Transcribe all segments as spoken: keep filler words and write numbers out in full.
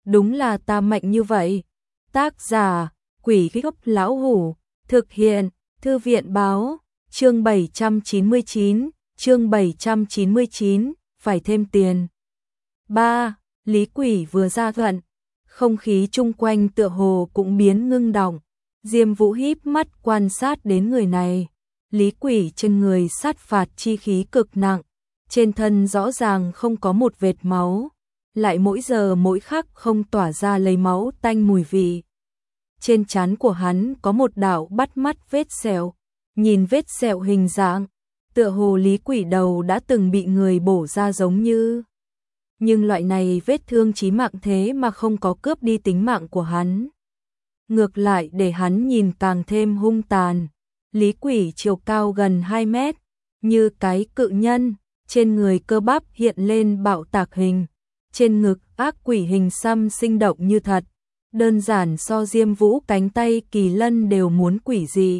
đúng là ta mạnh như vậy. Tác giả, Quỷ Gốc Lão Hủ, thực hiện, Thư viện Báo, chương bảy trăm chín mươi chín, chương bảy trăm chín mươi chín, phải thêm tiền. ba. Lý Quỷ vừa ra gần, không khí chung quanh tựa hồ cũng biến ngưng đọng. Diêm Vũ híp mắt quan sát đến người này. Lý Quỷ trên người sát phạt chi khí cực nặng, trên thân rõ ràng không có một vệt máu, lại mỗi giờ mỗi khắc không tỏa ra lấy máu tanh mùi vị. Trên trán của hắn có một đạo bắt mắt vết sẹo, nhìn vết sẹo hình dạng, tựa hồ Lý Quỷ đầu đã từng bị người bổ ra giống như. Nhưng loại này vết thương chí mạng thế mà không có cướp đi tính mạng của hắn. Ngược lại để hắn nhìn càng thêm hung tàn. Lý Quỷ chiều cao gần hai mét, như cái cự nhân, trên người cơ bắp hiện lên bạo tạc hình, trên ngực ác quỷ hình xăm sinh động như thật, đơn giản so Diêm Vũ cánh tay kỳ lân đều muốn quỷ dị.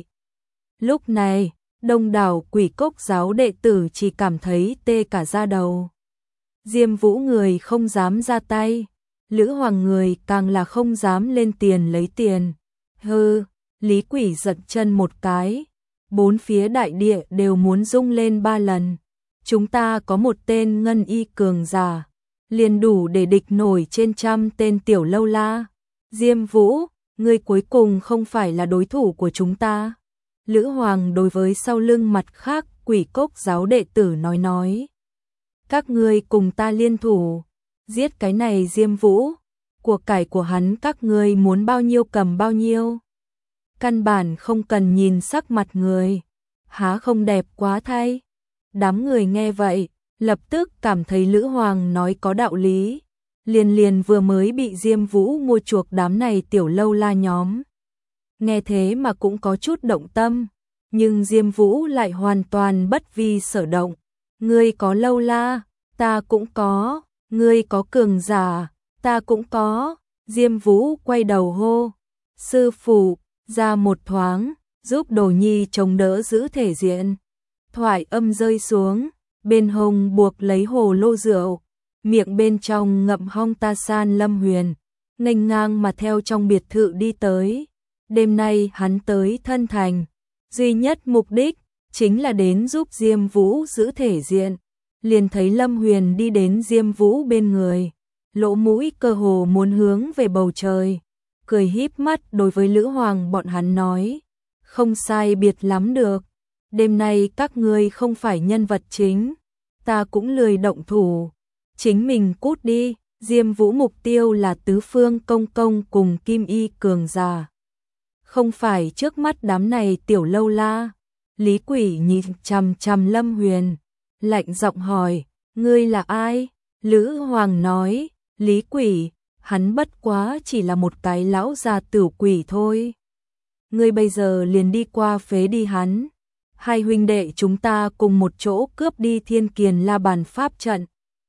Lúc này, đông đảo Quỷ Cốc giáo đệ tử chỉ cảm thấy tê cả da đầu. Diêm Vũ người không dám ra tay, Lữ Hoàng người càng là không dám lên tiền lấy tiền. Hừ, Lý Quỷ giật chân một cái, bốn phía đại địa đều muốn rung lên ba lần. Chúng ta có một tên ngân y cường giả, liền đủ để địch nổi trên trăm tên tiểu lâu la. Diêm Vũ, ngươi cuối cùng không phải là đối thủ của chúng ta. Lữ Hoàng đối với sau lưng mặt khác Quỷ Cốc giáo đệ tử nói nói. Các ngươi cùng ta liên thủ, giết cái này Diêm Vũ, của cải của hắn các ngươi muốn bao nhiêu cầm bao nhiêu. Căn bản không cần nhìn sắc mặt người, há không đẹp quá thay. Đám người nghe vậy, lập tức cảm thấy Lữ Hoàng nói có đạo lý, liền liền vừa mới bị Diêm Vũ mua chuộc đám này tiểu lâu la nhóm. Nghe thế mà cũng có chút động tâm, nhưng Diêm Vũ lại hoàn toàn bất vi sở động. Ngươi có lâu la, ta cũng có, ngươi có cường giả, ta cũng có. Diêm Vũ quay đầu hô, sư phụ, ra một thoáng, giúp Đồ Nhi chống đỡ giữ thể diện. Thoại âm rơi xuống, bên hông buộc lấy hồ lô rượu, miệng bên trong ngậm hong ta san Lâm Huyền, nghênh ngang mà theo trong biệt thự đi tới. Đêm nay hắn tới Thân Thành, duy nhất mục đích chính là đến giúp Diêm Vũ giữ thể diện. Liền thấy Lâm Huyền đi đến Diêm Vũ bên người, lỗ mũi cơ hồ muốn hướng về bầu trời, cười híp mắt đối với Lữ Hoàng bọn hắn nói, không sai biệt lắm được, đêm nay các ngươi không phải nhân vật chính, ta cũng lười động thủ, chính mình cút đi. Diêm Vũ mục tiêu là tứ phương công công cùng kim y cường giả, không phải trước mắt đám này tiểu lâu la. Lý Quỷ nhìn chằm chằm Lâm Huyền, lạnh giọng hỏi, ngươi là ai? Lữ Hoàng nói, Lý Quỷ, hắn bất quá chỉ là một cái lão già tử quỷ thôi. Ngươi bây giờ liền đi qua phế đi hắn. Hai huynh đệ chúng ta cùng một chỗ cướp đi Thiên Kiền La Bàn pháp trận.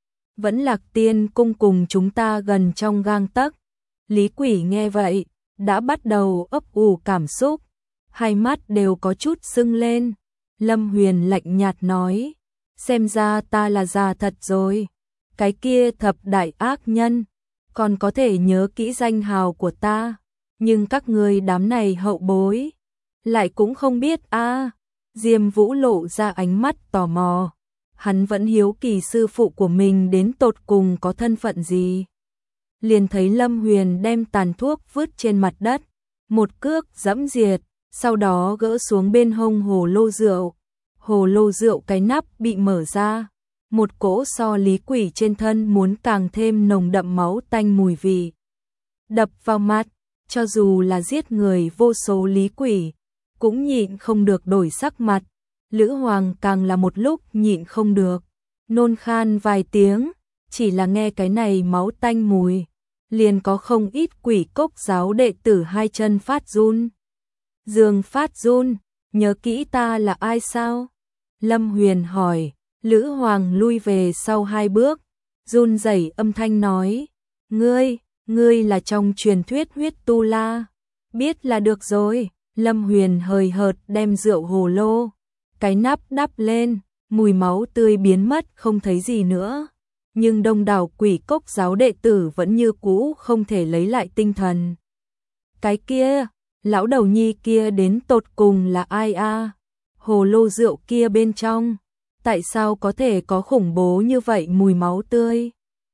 Vẫn Lạc Tiên cung cùng chúng ta gần trong gang tấc. Lý Quỷ nghe vậy, đã bắt đầu ấp ủ cảm xúc, hai mắt đều có chút sưng lên. Lâm Huyền lạnh nhạt nói, xem ra ta là già thật rồi. Cái kia thập đại ác nhân, còn có thể nhớ kỹ danh hào của ta, nhưng các ngươi đám này hậu bối, lại cũng không biết a. À. Diêm Vũ lộ ra ánh mắt tò mò, hắn vẫn hiếu kỳ sư phụ của mình đến tột cùng có thân phận gì. Liền thấy Lâm Huyền đem tàn thuốc vứt trên mặt đất, một cước dẫm diệt, sau đó gỡ xuống bên hông hồ lô rượu. Hồ lô rượu cái nắp bị mở ra, một cỗ so Lý Quỷ trên thân muốn càng thêm nồng đậm máu tanh mùi vị đập vào mắt, cho dù là giết người vô số Lý Quỷ cũng nhịn không được đổi sắc mặt. Lữ Hoàng càng là một lúc nhịn không được, nôn khan vài tiếng, chỉ là nghe cái này máu tanh mùi, liền có không ít Quỷ Cốc giáo đệ tử hai chân phát run. Dương phát run, nhớ kỹ ta là ai sao? Lâm Huyền hỏi. Lữ Hoàng lui về sau hai bước, run rẩy âm thanh nói, ngươi, ngươi là trong truyền thuyết huyết tu la. Biết là được rồi. Lâm Huyền hời hợt đem rượu hồ lô, cái nắp đắp lên, mùi máu tươi biến mất không thấy gì nữa. nhưng đông đảo Quỷ Cốc giáo đệ tử vẫn như cũ không thể lấy lại tinh thần. Cái kia, lão đầu nhi kia đến tột cùng là ai a? Hồ lô rượu kia bên trong, tại sao có thể có khủng bố như vậy mùi máu tươi?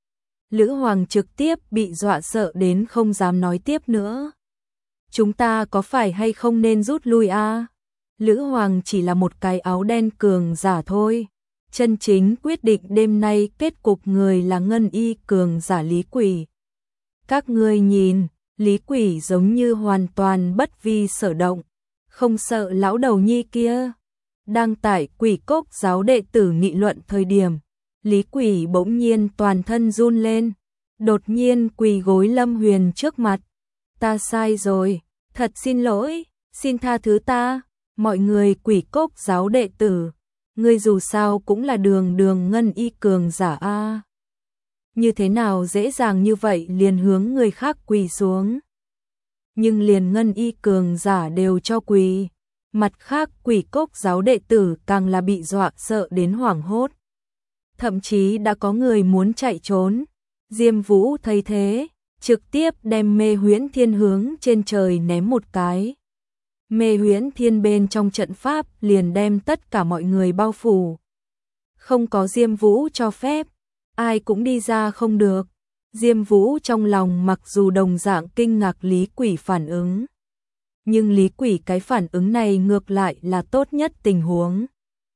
Lữ Hoàng trực tiếp bị dọa sợ đến không dám nói tiếp nữa. Chúng ta có phải hay không nên rút lui a? Lữ Hoàng chỉ là một cái áo đen cường giả thôi. Chân chính quyết định đêm nay kết cục người là ngân y cường giả Lý Quỷ. Các ngươi nhìn, Lý Quỷ giống như hoàn toàn bất vi sở động, không sợ lão đầu nhi kia. Đang tại Quỷ Cốc giáo đệ tử nghị luận thời điểm, Lý Quỷ bỗng nhiên toàn thân run lên, đột nhiên quỳ gối Lâm Huyền trước mặt. Ta sai rồi, thật xin lỗi, xin tha thứ ta, mọi người Quỷ Cốc giáo đệ tử, ngươi dù sao cũng là đường đường ngân y cường giả a. Như thế nào dễ dàng như vậy liền hướng người khác quỳ xuống. Nhưng liền ngân y cường giả đều cho quỳ. Mặt khác Quỷ Cốc giáo đệ tử càng là bị dọa sợ đến hoảng hốt. Thậm chí đã có người muốn chạy trốn. Diêm Vũ thấy thế, trực tiếp đem Mê Huyễn Thiên hướng trên trời ném một cái. Mê Huyễn Thiên bên trong trận pháp liền đem tất cả mọi người bao phủ. Không có Diêm Vũ cho phép, ai cũng đi ra không được. Diêm Vũ trong lòng mặc dù đồng dạng kinh ngạc Lý Quỷ phản ứng, nhưng Lý Quỷ cái phản ứng này ngược lại là tốt nhất tình huống.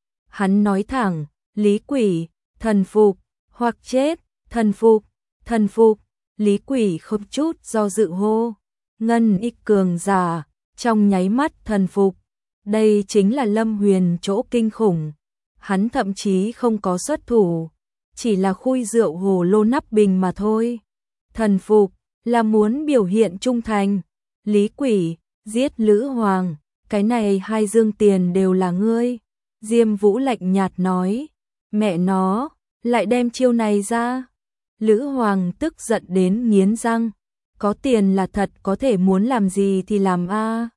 Hắn nói thẳng, Lý Quỷ, thần phục, hoặc chết, thần phục, thần phục. Lý Quỷ không chút do dự hô, ngân y cường giả, trong nháy mắt thần phục. Đây chính là Lâm Huyền chỗ kinh khủng. Hắn thậm chí không có xuất thủ, chỉ là khui rượu hồ lô nắp bình mà thôi. Thần phục là muốn biểu hiện trung thành. Lý Quỷ, giết Lữ Hoàng, cái này hai dương tiền đều là ngươi. Diêm Vũ lạnh nhạt nói, mẹ nó, lại đem chiêu này ra. Lữ Hoàng tức giận đến nghiến răng, có tiền là thật có thể muốn làm gì thì làm a.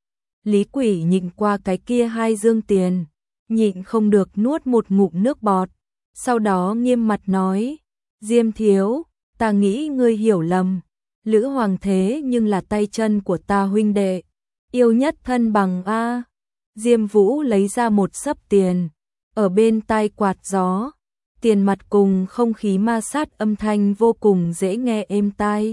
Lý Quỷ nhịn qua cái kia hai dương tiền, nhịn không được nuốt một ngụm nước bọt, sau đó nghiêm mặt nói, Diêm thiếu, ta nghĩ ngươi hiểu lầm, Lữ Hoàng thế nhưng là tay chân của ta huynh đệ, yêu nhất thân bằng a. Diêm Vũ lấy ra một xấp tiền, ở bên tai quạt gió, tiền mặt cùng không khí ma sát âm thanh vô cùng dễ nghe êm tai.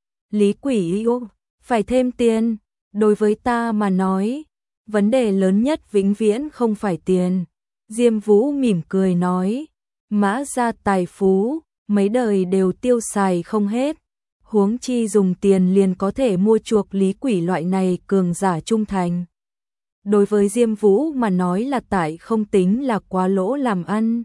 Lý Quỷ yêu, phải thêm tiền, đối với ta mà nói, vấn đề lớn nhất vĩnh viễn không phải tiền. Diêm Vũ mỉm cười nói, mã gia tài phú, mấy đời đều tiêu xài không hết, huống chi dùng tiền liền có thể mua chuộc Lý Quỷ loại này cường giả trung thành. Đối với Diêm Vũ mà nói là tại không tính là quá lỗ làm ăn.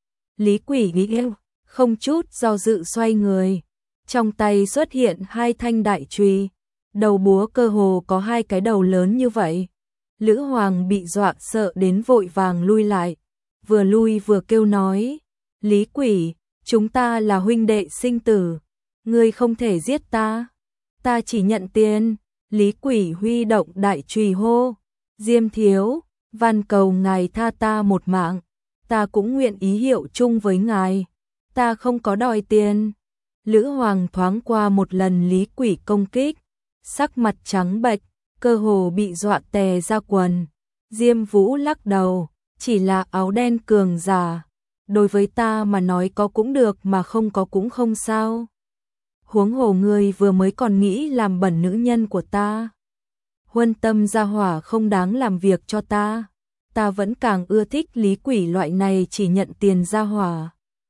Lý Quỷ nghĩ yêu, không chút do dự xoay người, trong tay xuất hiện hai thanh đại chùy, đầu búa cơ hồ có hai cái đầu lớn như vậy. Lữ Hoàng bị dọa sợ đến vội vàng lui lại, vừa lui vừa kêu nói, Lý Quỷ, chúng ta là huynh đệ sinh tử, ngươi không thể giết ta, ta chỉ nhận tiền. Lý Quỷ huy động đại chùy hô, Diêm thiếu, van cầu ngài tha ta một mạng, ta cũng nguyện ý hiệu chung với ngài, ta không có đòi tiền. Lữ Hoàng thoáng qua một lần Lý Quỷ công kích, sắc mặt trắng bệch, cơ hồ bị dọa tè ra quần. Diêm Vũ lắc đầu, chỉ là áo đen cường giả, đối với ta mà nói có cũng được mà không có cũng không sao. Huống hồ ngươi vừa mới còn nghĩ làm bẩn nữ nhân của ta. Huân tâm gia hỏa không đáng làm việc cho ta, ta vẫn càng ưa thích Lý Quỷ loại này chỉ nhận tiền gia hỏa.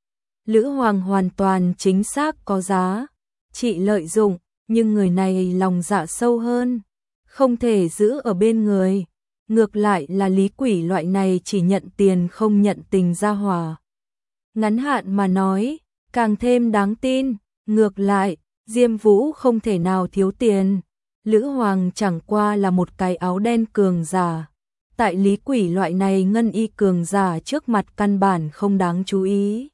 Lữ Hoàng hoàn toàn chính xác có giá, chị lợi dụng, nhưng người này lòng dạ sâu hơn, không thể giữ ở bên người. Ngược lại là Lý Quỷ loại này chỉ nhận tiền không nhận tình gia hỏa. Ngắn hạn mà nói, càng thêm đáng tin. Ngược lại, Diêm Vũ không thể nào thiếu tiền. Lữ Hoàng chẳng qua là một cái áo đen cường giả. Tại Lý Quỷ loại này ngân y cường giả trước mặt căn bản không đáng chú ý.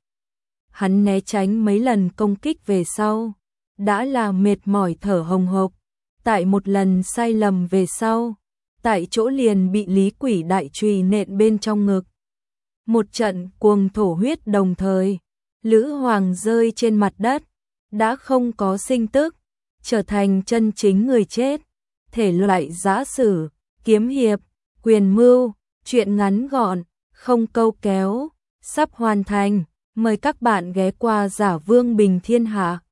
Hắn né tránh mấy lần công kích về sau, đã là mệt mỏi thở hồng hộc. Tại một lần sai lầm về sau, tại chỗ liền bị Lý Quỷ đại chùy nện bên trong ngực. Một trận cuồng thổ huyết đồng thời, Lữ Hoàng rơi trên mặt đất, đã không có sinh tức, trở thành chân chính người chết. Thể loại giã sử, kiếm hiệp, quyền mưu, truyện ngắn gọn, không câu kéo, sắp hoàn thành. Mời các bạn ghé qua Giả Vương Bình Thiên Hạ.